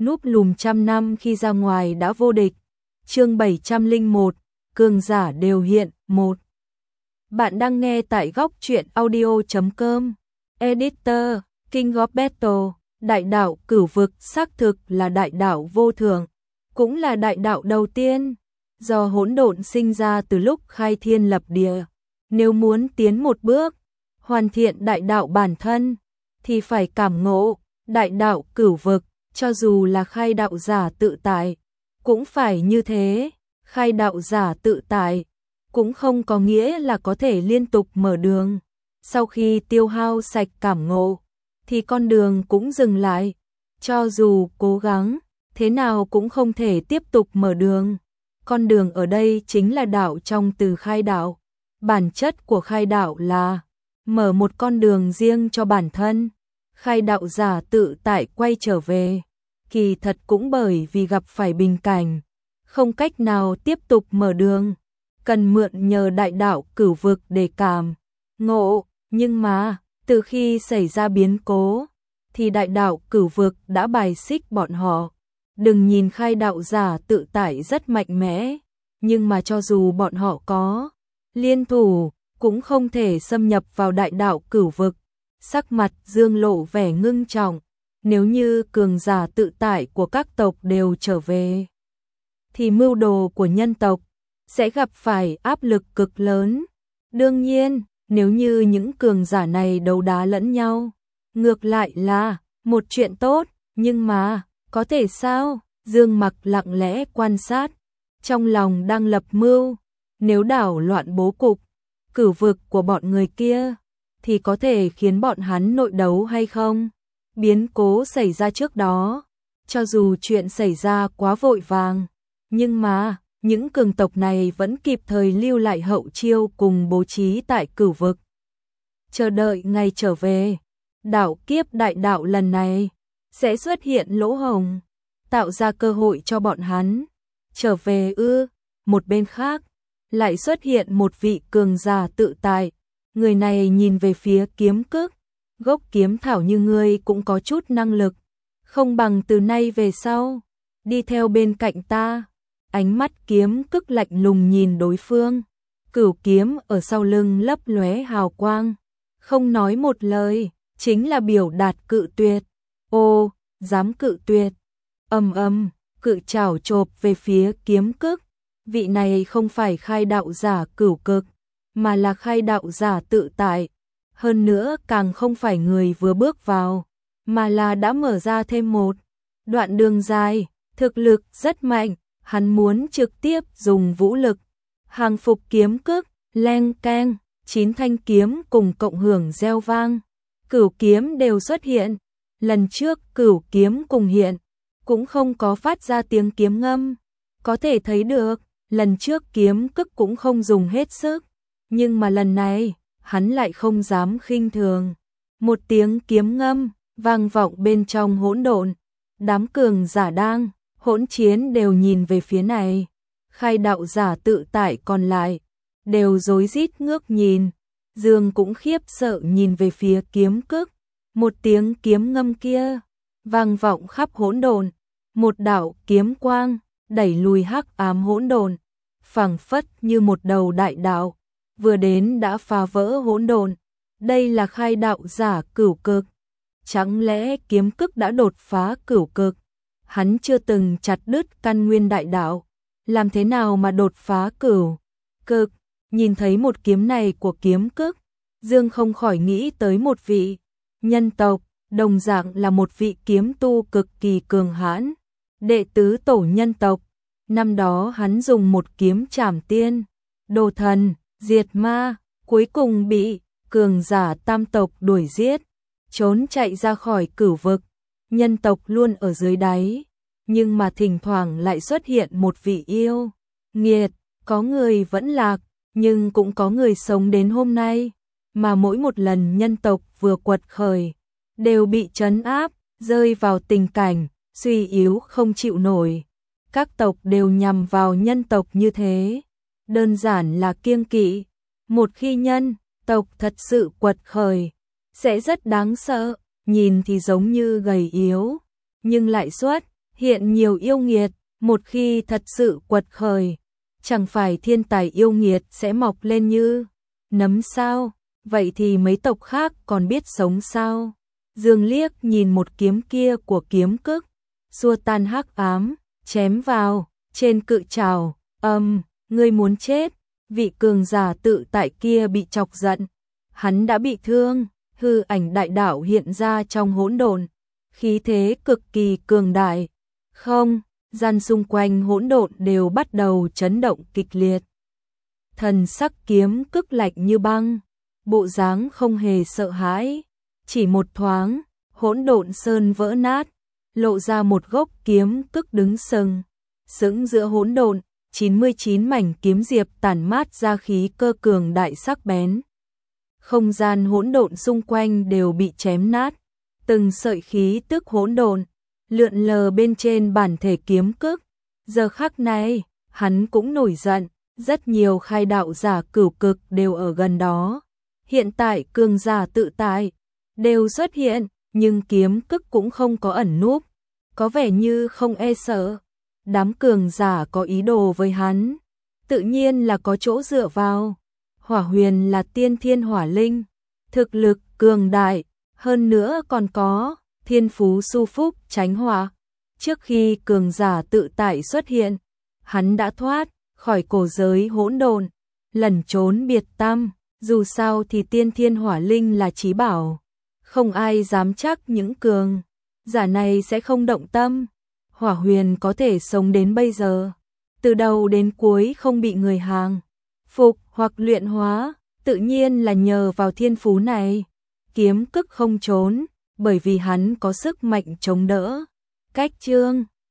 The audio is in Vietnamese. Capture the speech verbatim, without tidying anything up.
núp lùm trăm năm khi ra ngoài đã vô địch. Chương bảy trăm lẻ một, cường giả đều hiện, một. Bạn đang nghe tại góc truyện audio chấm com. Editor, King of Battle, đại đạo cửu vực xác thực là đại đạo vô thượng, cũng là đại đạo đầu tiên do hỗn độn sinh ra từ lúc khai thiên lập địa. Nếu muốn tiến một bước, hoàn thiện đại đạo bản thân, thì phải cảm ngộ đại đạo cửu vực, cho dù là khai đạo giả tự tại, cũng phải như thế. Khai đạo giả tự tại cũng không có nghĩa là có thể liên tục mở đường. Sau khi tiêu hao sạch cảm ngộ, thì con đường cũng dừng lại. Cho dù cố gắng, thế nào cũng không thể tiếp tục mở đường. Con đường ở đây chính là đạo trong từ khai đạo. Bản chất của khai đạo là mở một con đường riêng cho bản thân. Khai đạo giả tự tại quay trở về, kỳ thật cũng bởi vì gặp phải bình cảnh, không cách nào tiếp tục mở đường, cần mượn nhờ đại đạo cửu vực để cảm ngộ. Nhưng mà, từ khi xảy ra biến cố, thì đại đạo cửu vực đã bài xích bọn họ. Đừng nhìn khai đạo giả tự tại rất mạnh mẽ, nhưng mà cho dù bọn họ có liên thủ, cũng không thể xâm nhập vào đại đạo cửu vực. Sắc mặt Dương lộ vẻ ngưng trọng, nếu như cường giả tự tại của các tộc đều trở về, thì mưu đồ của nhân tộc sẽ gặp phải áp lực cực lớn. Đương nhiên, nếu như những cường giả này đấu đá lẫn nhau, ngược lại là một chuyện tốt, nhưng mà, có thể sao? Dương Mặc lặng lẽ quan sát, trong lòng đang lập mưu, nếu đảo loạn bố cục, cửu vực của bọn người kia, thì có thể khiến bọn hắn nội đấu hay không? Biến cố xảy ra trước đó, cho dù chuyện xảy ra quá vội vàng, nhưng mà, những cường tộc này vẫn kịp thời lưu lại hậu chiêu cùng bố trí tại cửu vực. Chờ đợi ngày trở về, đảo kiếp đại đạo lần này sẽ xuất hiện lỗ hổng, tạo ra cơ hội cho bọn hắn trở về ư. Một bên khác, lại xuất hiện một vị cường giả tự tại. Người này nhìn về phía Kiếm Cức, gốc kiếm thảo như ngươi cũng có chút năng lực, không bằng từ nay về sau, đi theo bên cạnh ta. Ánh mắt Kiếm Cức lạnh lùng nhìn đối phương, cửu kiếm ở sau lưng lấp lóe hào quang, không nói một lời, chính là biểu đạt cự tuyệt. Ô, dám cự tuyệt. Ầm ầm, cự chảo chộp về phía Kiếm Cức. Vị này không phải khai đạo giả cửu cực, mà là khai đạo giả tự tại. Hơn nữa càng không phải người vừa bước vào, mà là đã mở ra thêm một đoạn đường dài, thực lực rất mạnh. Hắn muốn trực tiếp dùng vũ lực hàng phục Kiếm Cức. Leng keng, chín thanh kiếm cùng cộng hưởng reo vang, cửu kiếm đều xuất hiện. Lần trước cửu kiếm cùng hiện, cũng không có phát ra tiếng kiếm ngâm. Có thể thấy được, lần trước Kiếm Cức cũng không dùng hết sức, nhưng mà lần này, hắn lại không dám khinh thường. Một tiếng kiếm ngâm vang vọng bên trong hỗn độn, đám cường giả đang hỗn chiến đều nhìn về phía này. Khai đạo giả tự tại còn lại đều rối rít ngước nhìn. Dương cũng khiếp sợ nhìn về phía Kiếm Cức. Một tiếng kiếm ngâm kia vang vọng khắp hỗn độn, một đạo kiếm quang đẩy lùi hắc ám hỗn độn, phảng phất như một đầu đại đạo vừa đến đã phá vỡ hỗn độn. Đây là khai đạo giả cửu cực. Chẳng lẽ Kiếm Cức đã đột phá cửu cực? Hắn chưa từng chặt đứt căn nguyên đại đạo, làm thế nào mà đột phá cửu cực? Nhìn thấy một kiếm này của Kiếm Cức, Dương không khỏi nghĩ tới một vị nhân tộc, đồng dạng là một vị kiếm tu cực kỳ cường hãn, đệ tứ tổ nhân tộc. Năm đó hắn dùng một kiếm trảm tiên, đồ thần, diệt ma, cuối cùng bị cường giả tam tộc đuổi giết, trốn chạy ra khỏi cửu vực. Nhân tộc luôn ở dưới đáy, nhưng mà thỉnh thoảng lại xuất hiện một vị yêu nghiệt, có người vẫn lạc, nhưng cũng có người sống đến hôm nay. Mà mỗi một lần nhân tộc vừa quật khởi, đều bị trấn áp, rơi vào tình cảnh suy yếu không chịu nổi. Các tộc đều nhằm vào nhân tộc như thế, đơn giản là kiêng kỵ. Một khi nhân tộc thật sự quật khởi, sẽ rất đáng sợ. Nhìn thì giống như gầy yếu, nhưng lại xuất hiện nhiều yêu nghiệt, một khi thật sự quật khởi, chẳng phải thiên tài yêu nghiệt sẽ mọc lên như nấm sao? Vậy thì mấy tộc khác còn biết sống sao? Dương liếc nhìn một kiếm kia của kiếm cức, xua tan hắc ám, chém vào, trên cự trảo, âm, ngươi muốn chết, vị cường giả tự tại kia bị chọc giận, hắn đã bị thương, hư ảnh đại đạo hiện ra trong hỗn độn, khí thế cực kỳ cường đại, không, gian xung quanh hỗn độn đều bắt đầu chấn động kịch liệt. Thần sắc kiếm cức lạnh như băng, bộ dáng không hề sợ hãi, chỉ một thoáng, hỗn độn sơn vỡ nát, lộ ra một gốc kiếm cức đứng sừng, sững giữa hỗn độn, chín mươi chín mảnh kiếm diệp tản mát ra khí cơ cường đại sắc bén. Không gian hỗn độn xung quanh đều bị chém nát, từng sợi khí tức hỗn độn lượn lờ bên trên bản thể kiếm cức. Giờ khắc này, hắn cũng nổi giận, rất nhiều khai đạo giả cửu cực đều ở gần đó. Hiện tại cường giả tự tại đều xuất hiện, nhưng kiếm cức cũng không có ẩn núp, có vẻ như không e sợ. Đám cường giả có ý đồ với hắn, tự nhiên là có chỗ dựa vào. Hỏa Huyền là tiên thiên hỏa linh, thực lực cường đại, hơn nữa còn có thiên phú su phúc tránh hỏa. Trước khi cường giả tự tại xuất hiện, hắn đã thoát khỏi cổ giới hỗn độn, lẩn trốn biệt tăm. Dù sao thì tiên thiên hỏa linh là chí bảo, không ai dám chắc những cường giả này sẽ không động tâm. Hỏa Huyền có thể sống đến bây giờ, từ đầu đến cuối không bị người hàng phục hoặc luyện hóa, tự nhiên là nhờ vào thiên phú này. Kiếm cức không trốn, bởi vì hắn có sức mạnh chống đỡ. Cách chương